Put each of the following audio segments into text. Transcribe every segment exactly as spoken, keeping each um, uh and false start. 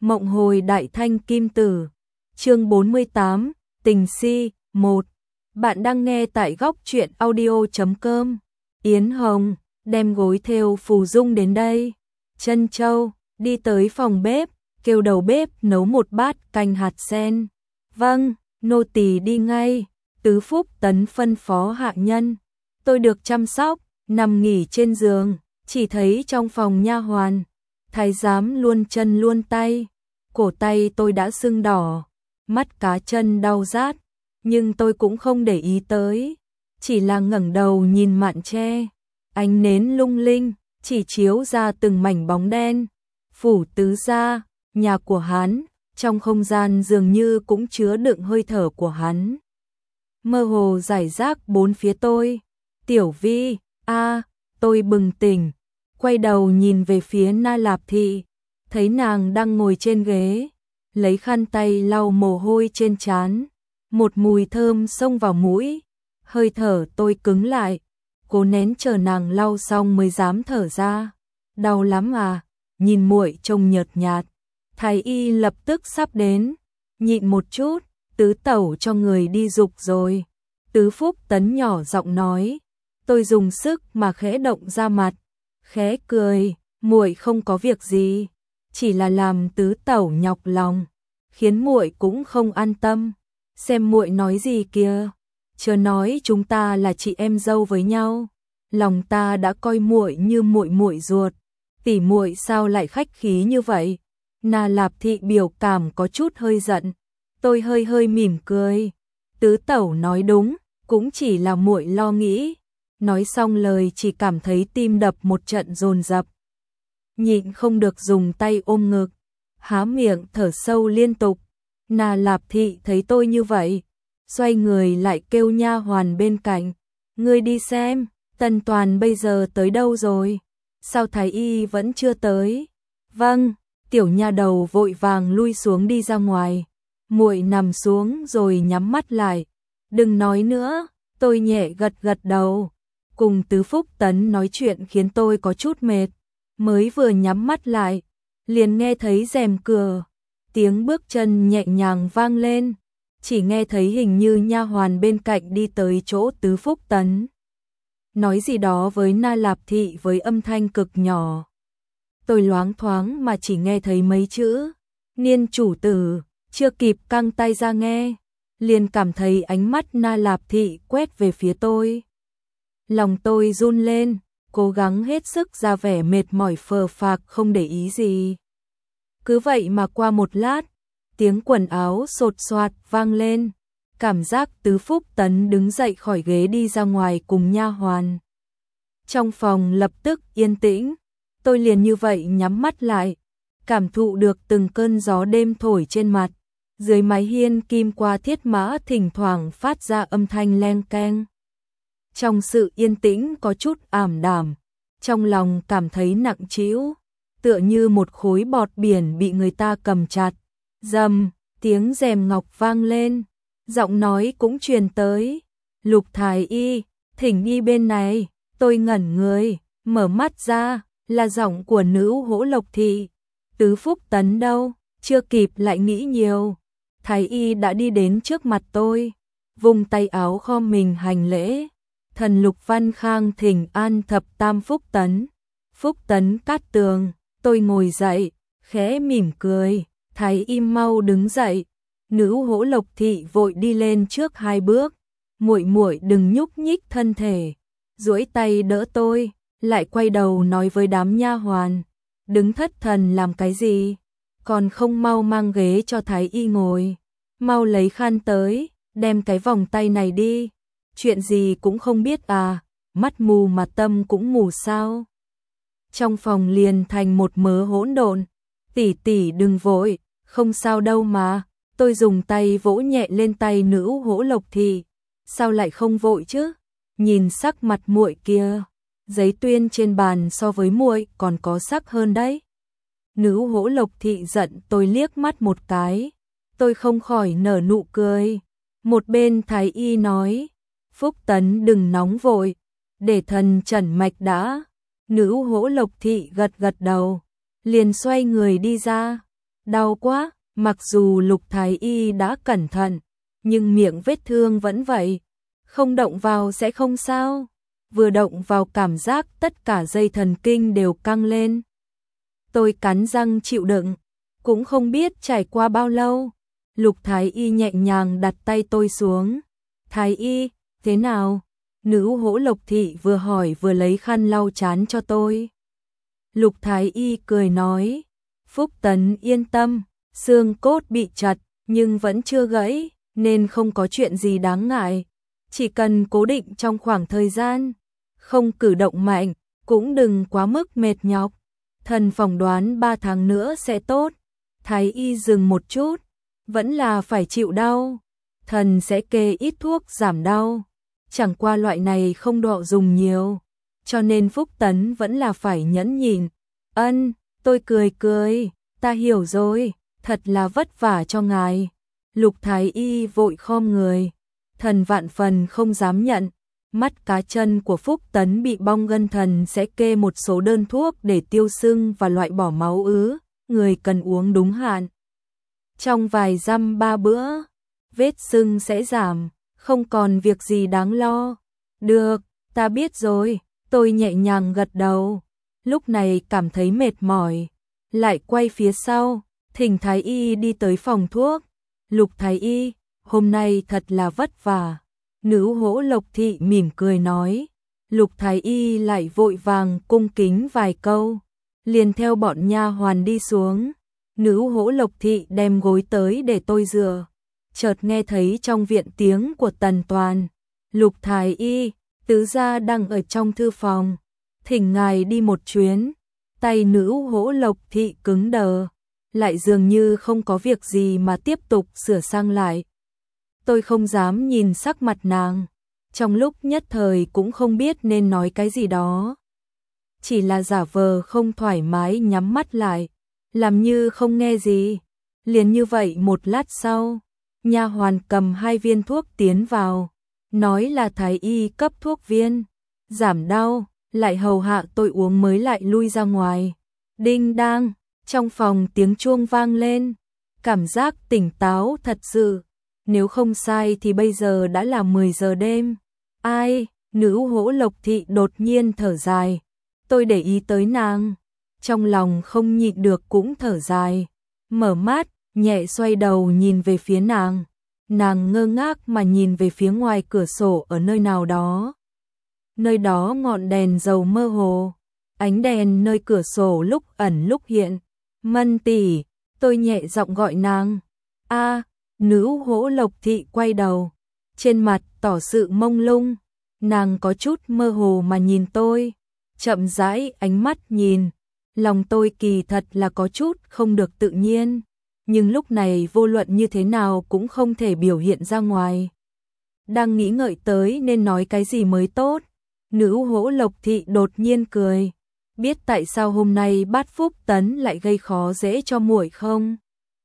Mộng hồi đại thanh kim tử. Chương bốn mươi tám, tình si, một. Bạn đang nghe tại góc truyện audio chấm com. Yến Hồng, đem gối thêu phù dung đến đây. Trân Châu, đi tới phòng bếp, kêu đầu bếp nấu một bát canh hạt sen. Vâng, nô tỳ đi ngay. Tứ Phúc Tấn phân phó hạ nhân. Tôi được chăm sóc, nằm nghỉ trên giường, chỉ thấy trong phòng nha hoàn, thái giám luôn chân luôn tay. Cổ tay tôi đã sưng đỏ, mắt cá chân đau rát, nhưng tôi cũng không để ý tới, chỉ là ngẩng đầu nhìn mạn tre, ánh nến lung linh, chỉ chiếu ra từng mảnh bóng đen. Phủ tứ gia, nhà của hắn, trong không gian dường như cũng chứa đựng hơi thở của hắn. Mơ hồ rải rác bốn phía tôi. Tiểu Vi, a, tôi bừng tỉnh, quay đầu nhìn về phía Na Lạp Thị, thấy nàng đang ngồi trên ghế, lấy khăn tay lau mồ hôi trên trán, một mùi thơm xông vào mũi, hơi thở tôi cứng lại, cố nén chờ nàng lau xong mới dám thở ra. Đau lắm à? Nhìn muội trông nhợt nhạt. Thái y lập tức sắp đến, nhịn một chút, tứ tẩu cho người đi dục rồi. Tứ Phúc Tấn nhỏ giọng nói. Tôi dùng sức mà khẽ động ra mặt, khẽ cười, muội không có việc gì, chỉ là làm tứ tẩu nhọc lòng, khiến muội cũng không an tâm. Xem muội nói gì kìa, chớ nói chúng ta là chị em dâu với nhau, lòng ta đã coi muội như muội muội ruột, tỷ muội sao lại khách khí như vậy? Na Lạp Thị biểu cảm có chút hơi giận, tôi hơi hơi mỉm cười. Tứ tẩu nói đúng, cũng chỉ là muội lo nghĩ. Nói xong lời chỉ cảm thấy tim đập một trận dồn dập, nhịn không được dùng tay ôm ngực, há miệng thở sâu liên tục. Na Lạp Thị thấy tôi như vậy, xoay người lại kêu nha hoàn bên cạnh, ngươi đi xem, Tần Toàn bây giờ tới đâu rồi? Sao thái y vẫn chưa tới? Vâng, tiểu nha đầu vội vàng lui xuống đi ra ngoài. Muội nằm xuống rồi nhắm mắt lại. Đừng nói nữa, tôi nhẹ gật gật đầu. Cùng Tứ Phúc Tấn nói chuyện khiến tôi có chút mệt, mới vừa nhắm mắt lại, liền nghe thấy rèm cửa, tiếng bước chân nhẹ nhàng vang lên, chỉ nghe thấy hình như nha hoàn bên cạnh đi tới chỗ Tứ Phúc Tấn, nói gì đó với Na Lạp Thị với âm thanh cực nhỏ. Tôi loáng thoáng mà chỉ nghe thấy mấy chữ, Niên chủ tử, chưa kịp căng tay ra nghe, liền cảm thấy ánh mắt Na Lạp Thị quét về phía tôi. Lòng tôi run lên, cố gắng hết sức ra vẻ mệt mỏi phờ phạc không để ý gì. Cứ vậy mà qua một lát, tiếng quần áo sột soạt vang lên, cảm giác Tứ Phúc Tấn đứng dậy khỏi ghế đi ra ngoài cùng nha hoàn. Trong phòng lập tức yên tĩnh, tôi liền như vậy nhắm mắt lại, cảm thụ được từng cơn gió đêm thổi trên mặt, dưới mái hiên kim qua thiết mã thỉnh thoảng phát ra âm thanh leng keng. Trong sự yên tĩnh có chút ảm đạm, trong lòng cảm thấy nặng trĩu, tựa như một khối bọt biển bị người ta cầm chặt. Rầm, tiếng rèm ngọc vang lên, giọng nói cũng truyền tới. Lục thái y, thỉnh y bên này. Tôi ngẩn người, mở mắt ra, là giọng của nữ Hỗ Lộc Thị. Tứ Phúc Tấn đâu? Chưa kịp lại nghĩ nhiều, thái y đã đi đến trước mặt tôi, vùng tay áo khom mình hành lễ. Thần Lục Văn Khang thỉnh an thập tam Phúc Tấn. Phúc Tấn cát tường. Tôi ngồi dậy, khẽ mỉm cười, thái y mau đứng dậy. Nữ Hỗ Lộc Thị vội đi lên trước hai bước, muội muội đừng nhúc nhích thân thể, duỗi tay đỡ tôi, lại quay đầu nói với đám nha hoàn, đứng thất thần làm cái gì, còn không mau mang ghế cho thái y ngồi, mau lấy khăn tới, đem cái vòng tay này đi. Chuyện gì cũng không biết à, mắt mù mà tâm cũng mù sao? Trong phòng liền thành một mớ hỗn độn. Tỷ tỷ đừng vội, không sao đâu mà. Tôi dùng tay vỗ nhẹ lên tay nữ Hỗ Lộc Thị. Sao lại không vội chứ? Nhìn sắc mặt muội kia, giấy tuyên trên bàn so với muội còn có sắc hơn đấy. Nữ Hỗ Lộc Thị giận tôi liếc mắt một cái, tôi không khỏi nở nụ cười. Một bên thái y nói, Phúc Tấn đừng nóng vội, để thần trần mạch đã. Nữ Hỗ Lộc Thị gật gật đầu, liền xoay người đi ra. Đau quá, mặc dù Lục Thái Y đã cẩn thận, nhưng miệng vết thương vẫn vậy. Không động vào sẽ không sao. Vừa động vào cảm giác tất cả dây thần kinh đều căng lên. Tôi cắn răng chịu đựng, cũng không biết trải qua bao lâu. Lục Thái Y nhẹ nhàng đặt tay tôi xuống. Thái Y, thế nào? Nữ hỗ Lộc Thị vừa hỏi vừa lấy khăn lau trán cho tôi. Lục Thái Y cười nói, Phúc Tấn yên tâm, xương cốt bị chặt nhưng vẫn chưa gãy, nên không có chuyện gì đáng ngại. Chỉ cần cố định trong khoảng thời gian, không cử động mạnh, cũng đừng quá mức mệt nhọc. Thần phỏng đoán ba tháng nữa sẽ tốt. Thái Y dừng một chút, vẫn là phải chịu đau. Thần sẽ kê ít thuốc giảm đau. Chẳng qua loại này không độ dùng nhiều, cho nên Phúc Tấn vẫn là phải nhẫn nhịn. Ân, tôi cười cười, ta hiểu rồi, thật là vất vả cho ngài. Lục Thái Y vội khom người, thần vạn phần không dám nhận. Mắt cá chân của Phúc Tấn bị bong gân, thần sẽ kê một số đơn thuốc để tiêu sưng và loại bỏ máu ứ, người cần uống đúng hạn. Trong vài dăm ba bữa, vết sưng sẽ giảm, không còn việc gì đáng lo. Được, ta biết rồi, tôi nhẹ nhàng gật đầu. Lúc này cảm thấy mệt mỏi, lại quay phía sau, thỉnh Thái Y đi tới phòng thuốc. Lục Thái Y, hôm nay thật là vất vả. Nữ hỗ Lộc Thị mỉm cười nói. Lục Thái Y lại vội vàng cung kính vài câu, liền theo bọn nha hoàn đi xuống. Nữ hỗ Lộc Thị đem gối tới để tôi dựa. Chợt nghe thấy trong viện tiếng của Tần Toàn. Lục Thái Y, tứ gia đang ở trong thư phòng, thỉnh ngài đi một chuyến. Tay nữ hỗ Lộc Thị cứng đờ, lại dường như không có việc gì mà tiếp tục sửa sang lại. Tôi không dám nhìn sắc mặt nàng, trong lúc nhất thời cũng không biết nên nói cái gì đó. Chỉ là giả vờ không thoải mái nhắm mắt lại, làm như không nghe gì. Liền như vậy một lát sau, nha hoàn cầm hai viên thuốc tiến vào, nói là Thái Y cấp thuốc viên, giảm đau, lại hầu hạ tôi uống mới lại lui ra ngoài. Đinh đang, trong phòng tiếng chuông vang lên, cảm giác tỉnh táo thật sự. Nếu không sai thì bây giờ đã là mười giờ đêm. Ai? Nữ hỗ Lộc Thị đột nhiên thở dài. Tôi để ý tới nàng, trong lòng không nhịn được cũng thở dài. Mở mắt, nhẹ xoay đầu nhìn về phía nàng. Nàng ngơ ngác mà nhìn về phía ngoài cửa sổ ở nơi nào đó. Nơi đó ngọn đèn dầu mơ hồ, ánh đèn nơi cửa sổ lúc ẩn lúc hiện. Mân tỷ, tôi nhẹ giọng gọi nàng. A, nữ hỗ Lộc Thị quay đầu, trên mặt tỏ sự mông lung. Nàng có chút mơ hồ mà nhìn tôi, chậm rãi ánh mắt nhìn. Lòng tôi kỳ thật là có chút không được tự nhiên, nhưng lúc này vô luận như thế nào cũng không thể biểu hiện ra ngoài. Đang nghĩ ngợi tới nên nói cái gì mới tốt, nữ hỗ Lộc Thị đột nhiên cười. Biết tại sao hôm nay Bát Phúc Tấn lại gây khó dễ cho muội không?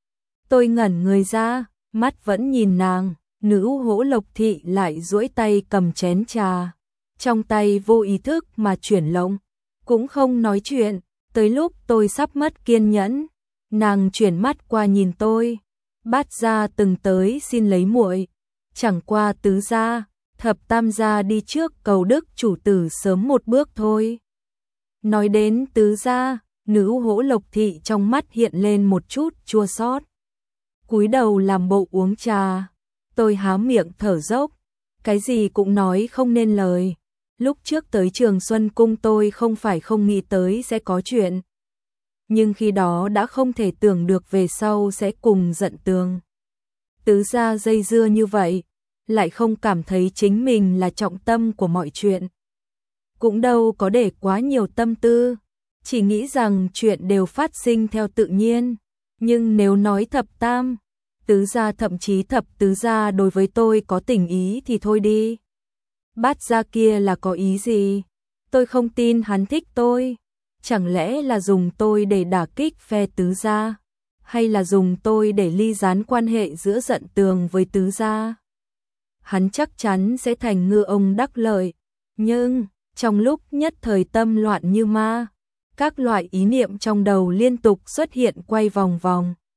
Tôi ngẩn người ra, mắt vẫn nhìn nàng. Nữ hỗ Lộc Thị lại duỗi tay cầm chén trà, trong tay vô ý thức mà chuyển lộng, cũng không nói chuyện. Tới lúc tôi sắp mất kiên nhẫn, nàng chuyển mắt qua nhìn tôi. Bát gia từng tới xin lấy muội, chẳng qua tứ gia, thập tam gia đi trước cầu đức chủ tử sớm một bước thôi. Nói đến tứ gia, nữ hỗ Lộc Thị trong mắt hiện lên một chút chua xót, cúi đầu làm bộ uống trà. Tôi há miệng thở dốc, cái gì cũng nói không nên lời. Lúc trước tới Trường Xuân Cung tôi không phải không nghĩ tới sẽ có chuyện, nhưng khi đó đã không thể tưởng được về sau sẽ cùng giận tường. Tứ gia dây dưa như vậy, lại không cảm thấy chính mình là trọng tâm của mọi chuyện. Cũng đâu có để quá nhiều tâm tư, chỉ nghĩ rằng chuyện đều phát sinh theo tự nhiên. Nhưng nếu nói thập tam, tứ gia thậm chí thập tứ gia đối với tôi có tình ý thì thôi đi. Bát gia kia là có ý gì? Tôi không tin hắn thích tôi. Chẳng lẽ là dùng tôi để đả kích phe tứ gia? Hay là dùng tôi để ly gián quan hệ giữa giận tường với tứ gia? Hắn chắc chắn sẽ thành ngư ông đắc lợi. Nhưng, trong lúc nhất thời tâm loạn như ma, các loại ý niệm trong đầu liên tục xuất hiện quay vòng vòng.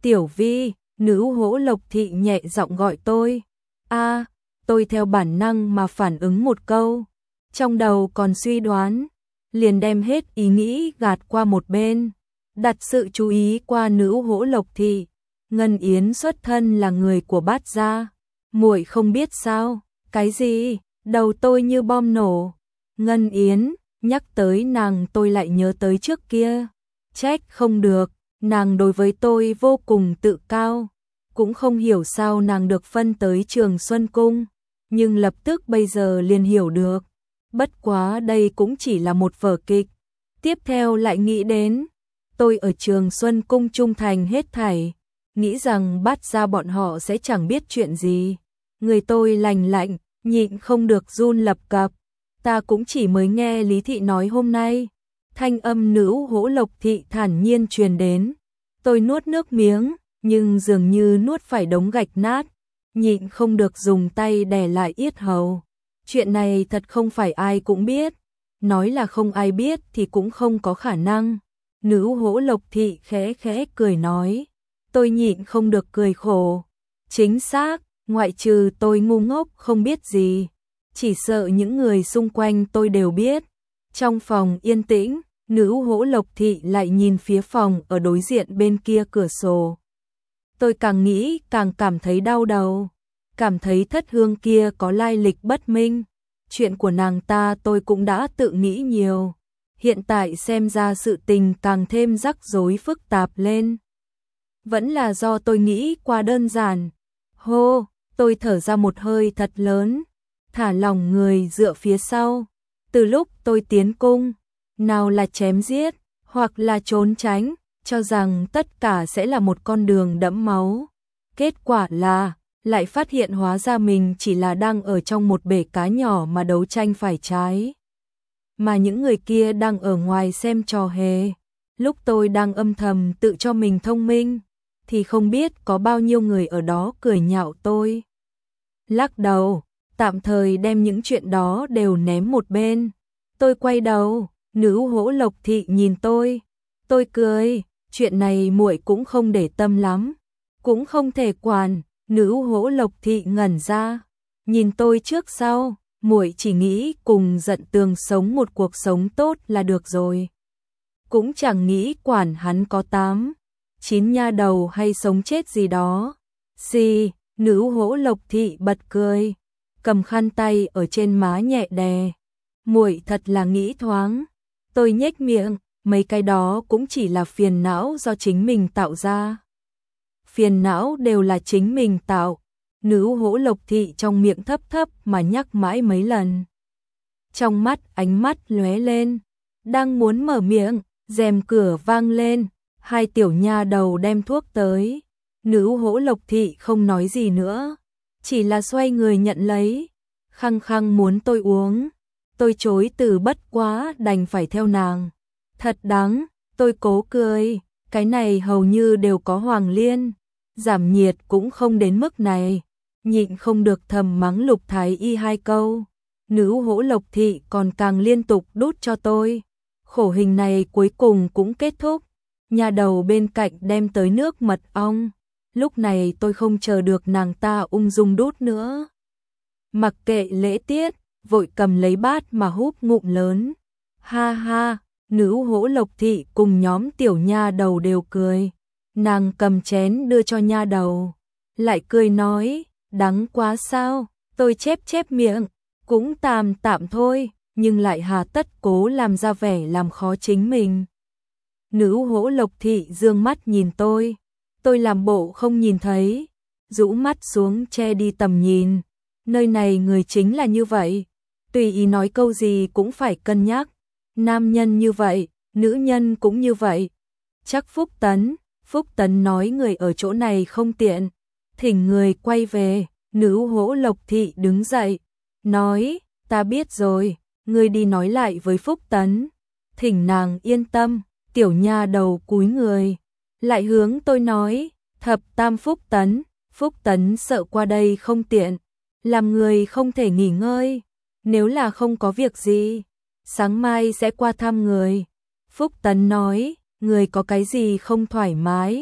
Tiểu Vi, nữ hỗ Lộc Thị nhẹ giọng gọi tôi. A, tôi theo bản năng mà phản ứng một câu, trong đầu còn suy đoán, liền đem hết ý nghĩ gạt qua một bên, đặt sự chú ý qua nữ hỗ Lộc Thị. Ngân Yến xuất thân là người của Bát gia, muội không biết sao? Cái gì? Đầu tôi như bom nổ. Ngân Yến, nhắc tới nàng tôi lại nhớ tới trước kia. Trách không được, nàng đối với tôi vô cùng tự cao, cũng không hiểu sao nàng được phân tới Trường Xuân Cung, nhưng lập tức bây giờ liền hiểu được. Bất quá đây cũng chỉ là một vở kịch. Tiếp theo lại nghĩ đến, tôi ở Trường Xuân Cung trung thành hết thảy, nghĩ rằng Bát gia bọn họ sẽ chẳng biết chuyện gì. Người tôi lành lạnh, nhịn không được run lập cập. Ta cũng chỉ mới nghe Lý Thị nói hôm nay. Thanh âm nữ hỗ Lộc Thị thản nhiên truyền đến. Tôi nuốt nước miếng, nhưng dường như nuốt phải đống gạch nát, nhịn không được dùng tay đè lại yết hầu. Chuyện này thật không phải ai cũng biết, nói là không ai biết thì cũng không có khả năng. Nữ hỗ Lộc Thị khẽ khẽ cười nói. Tôi nhịn không được cười khổ. Chính xác, ngoại trừ tôi ngu ngốc không biết gì, chỉ sợ những người xung quanh tôi đều biết. Trong phòng yên tĩnh, nữ hỗ Lộc Thị lại nhìn phía phòng ở đối diện bên kia cửa sổ. Tôi càng nghĩ càng cảm thấy đau đầu, cảm thấy Thất Hương kia có lai lịch bất minh. Chuyện của nàng ta tôi cũng đã tự nghĩ nhiều, hiện tại xem ra sự tình càng thêm rắc rối phức tạp lên. Vẫn là do tôi nghĩ quá đơn giản. Hô, tôi thở ra một hơi thật lớn, thả lỏng người dựa phía sau. Từ lúc tôi tiến cung, nào là chém giết, hoặc là trốn tránh, cho rằng tất cả sẽ là một con đường đẫm máu. Kết quả là, lại phát hiện hóa ra mình chỉ là đang ở trong một bể cá nhỏ mà đấu tranh phải trái. Mà những người kia đang ở ngoài xem trò hề. Lúc tôi đang âm thầm tự cho mình thông minh, thì không biết có bao nhiêu người ở đó cười nhạo tôi. Lắc đầu, tạm thời đem những chuyện đó đều ném một bên. Tôi quay đầu, nữ hỗ Lộc Thị nhìn tôi. Tôi cười, chuyện này muội cũng không để tâm lắm, cũng không thể quản. Nữ hỗ Lộc Thị ngẩn ra, nhìn tôi trước sau, muội chỉ nghĩ cùng Dận Tường sống một cuộc sống tốt là được rồi, cũng chẳng nghĩ quản hắn có tám, chín nha đầu hay sống chết gì đó. Xì, nữ hỗ Lộc Thị bật cười, cầm khăn tay ở trên má nhẹ đè. Muội thật là nghĩ thoáng. Tôi nhếch miệng, mấy cái đó cũng chỉ là phiền não do chính mình tạo ra. Phiền não đều là chính mình tạo. Nữ hỗ Lộc Thị trong miệng thấp thấp mà nhắc mãi mấy lần. Trong mắt ánh mắt lóe lên, đang muốn mở miệng, rèm cửa vang lên, hai tiểu nha đầu đem thuốc tới. Nữ hỗ Lộc Thị không nói gì nữa, chỉ là xoay người nhận lấy, khăng khăng muốn tôi uống. Tôi chối từ bất quá đành phải theo nàng. Thật đáng, tôi cố cười, cái này hầu như đều có Hoàng Liên, giảm nhiệt cũng không đến mức này. Nhịn không được thầm mắng Lục Thái Y hai câu. Nữ hỗ Lộc Thị còn càng liên tục đút cho tôi. Khổ hình này cuối cùng cũng kết thúc. Nhà đầu bên cạnh đem tới nước mật ong. Lúc này tôi không chờ được nàng ta ung dung đút nữa. Mặc kệ lễ tiết, vội cầm lấy bát mà húp ngụm lớn. Ha ha, nữ hỗ Lộc Thị cùng nhóm tiểu nha đầu đều cười. Nàng cầm chén đưa cho nha đầu, lại cười nói, đắng quá sao? Tôi chép chép miệng, cũng tạm tạm thôi, nhưng lại hà tất cố làm ra vẻ làm khó chính mình. Nữ hỗ Lộc Thị dương mắt nhìn tôi, tôi làm bộ không nhìn thấy, rũ mắt xuống che đi tầm nhìn. Nơi này người chính là như vậy, tùy ý nói câu gì cũng phải cân nhắc. Nam nhân như vậy, nữ nhân cũng như vậy. Chắc Phúc Tấn, Phúc Tấn nói người ở chỗ này không tiện, thỉnh người quay về. Nữ hỗ Lộc Thị đứng dậy, nói, ta biết rồi, ngươi đi nói lại với Phúc Tấn, thỉnh nàng yên tâm. Tiểu nha đầu cúi người, lại hướng tôi nói, thập tam Phúc Tấn. Phúc Tấn sợ qua đây không tiện, làm người không thể nghỉ ngơi, nếu là không có việc gì, sáng mai sẽ qua thăm người. Phúc Tấn nói, người có cái gì không thoải mái,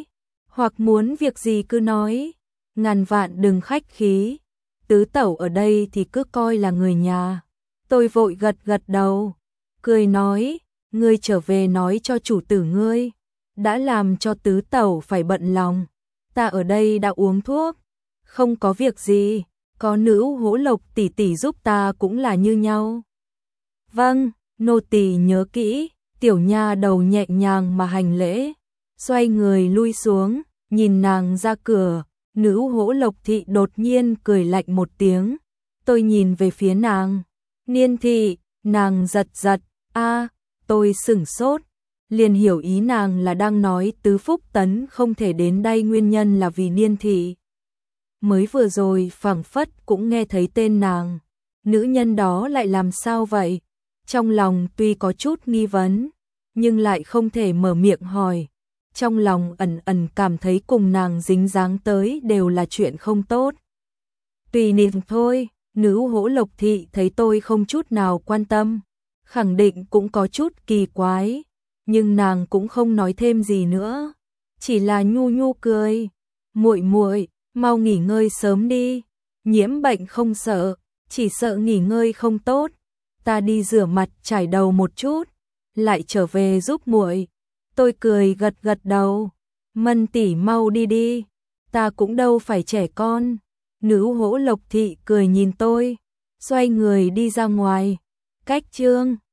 hoặc muốn việc gì cứ nói, ngàn vạn đừng khách khí, tứ tẩu ở đây thì cứ coi là người nhà. Tôi vội gật gật đầu, cười nói, ngươi trở về nói cho chủ tử ngươi, đã làm cho tứ tẩu phải bận lòng, ta ở đây đã uống thuốc, không có việc gì, có nữ Hỗ Lộc tỷ tỷ giúp ta cũng là như nhau. Vâng, nô tỳ nhớ kỹ, tiểu nha đầu nhẹ nhàng mà hành lễ, xoay người lui xuống, nhìn nàng ra cửa, nữ Hỗ Lộc thị đột nhiên cười lạnh một tiếng, tôi nhìn về phía nàng, Niên thị, nàng giật giật, a, tôi sửng sốt, liền hiểu ý nàng là đang nói Tứ Phúc Tấn không thể đến đây nguyên nhân là vì Niên thị. Mới vừa rồi phảng phất cũng nghe thấy tên nàng, nữ nhân đó lại làm sao vậy? Trong lòng tuy có chút nghi vấn, nhưng lại không thể mở miệng hỏi. Trong lòng ẩn ẩn cảm thấy cùng nàng dính dáng tới đều là chuyện không tốt. Tùy niệm thôi, nữ Hỗ Lộc thị thấy tôi không chút nào quan tâm, khẳng định cũng có chút kỳ quái, nhưng nàng cũng không nói thêm gì nữa, chỉ là nhu nhu cười, muội muội, mau nghỉ ngơi sớm đi, nhiễm bệnh không sợ, chỉ sợ nghỉ ngơi không tốt, ta đi rửa mặt chải đầu một chút, lại trở về giúp muội. Tôi cười gật gật đầu, Mân tỷ mau đi đi, ta cũng đâu phải trẻ con. Nữ Hỗ Lộc thị cười nhìn tôi, xoay người đi ra ngoài. Cách chương